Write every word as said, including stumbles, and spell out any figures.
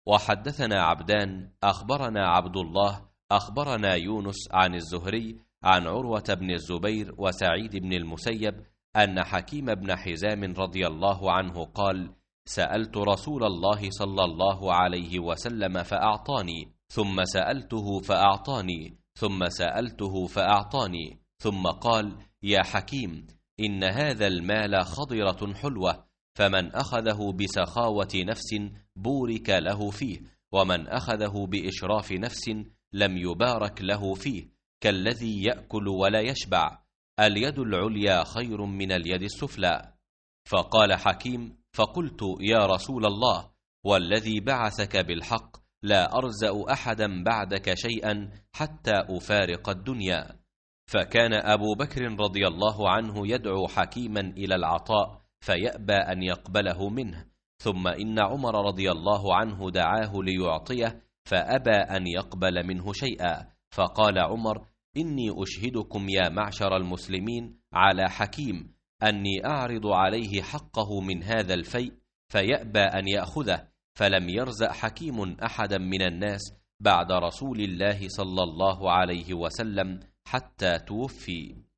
وحدثنا عبدان أخبرنا عبد الله أخبرنا يونس عن الزهري عن عروة بن الزبير وسعيد بن المسيب أن حكيم بن حزام رضي الله عنه قال: سألت رسول الله صلى الله عليه وسلم فأعطاني، ثم سألته فأعطاني، ثم سألته فأعطاني، ثم قال: يا حكيم، إن هذا المال خضرة حلوة، فمن أخذه بسخاوة نفس بورك له فيه، ومن أخذه بإشراف نفس لم يبارك له فيه، كالذي يأكل ولا يشبع، اليد العليا خير من اليد السفلى. فقال حكيم: فقلت: يا رسول الله، والذي بعثك بالحق لا أرزأ أحدا بعدك شيئا حتى أفارق الدنيا. فكان أبو بكر رضي الله عنه يدعو حكيما إلى العطاء فيأبى أن يقبله منه، ثم إن عمر رضي الله عنه دعاه ليعطيه فأبى أن يقبل منه شيئا، فقال عمر: إني أشهدكم يا معشر المسلمين على حكيم أني أعرض عليه حقه من هذا الفيء فيأبى أن يأخذه، فلم يرزق حكيم أحدا من الناس بعد رسول الله صلى الله عليه وسلم حتى توفي.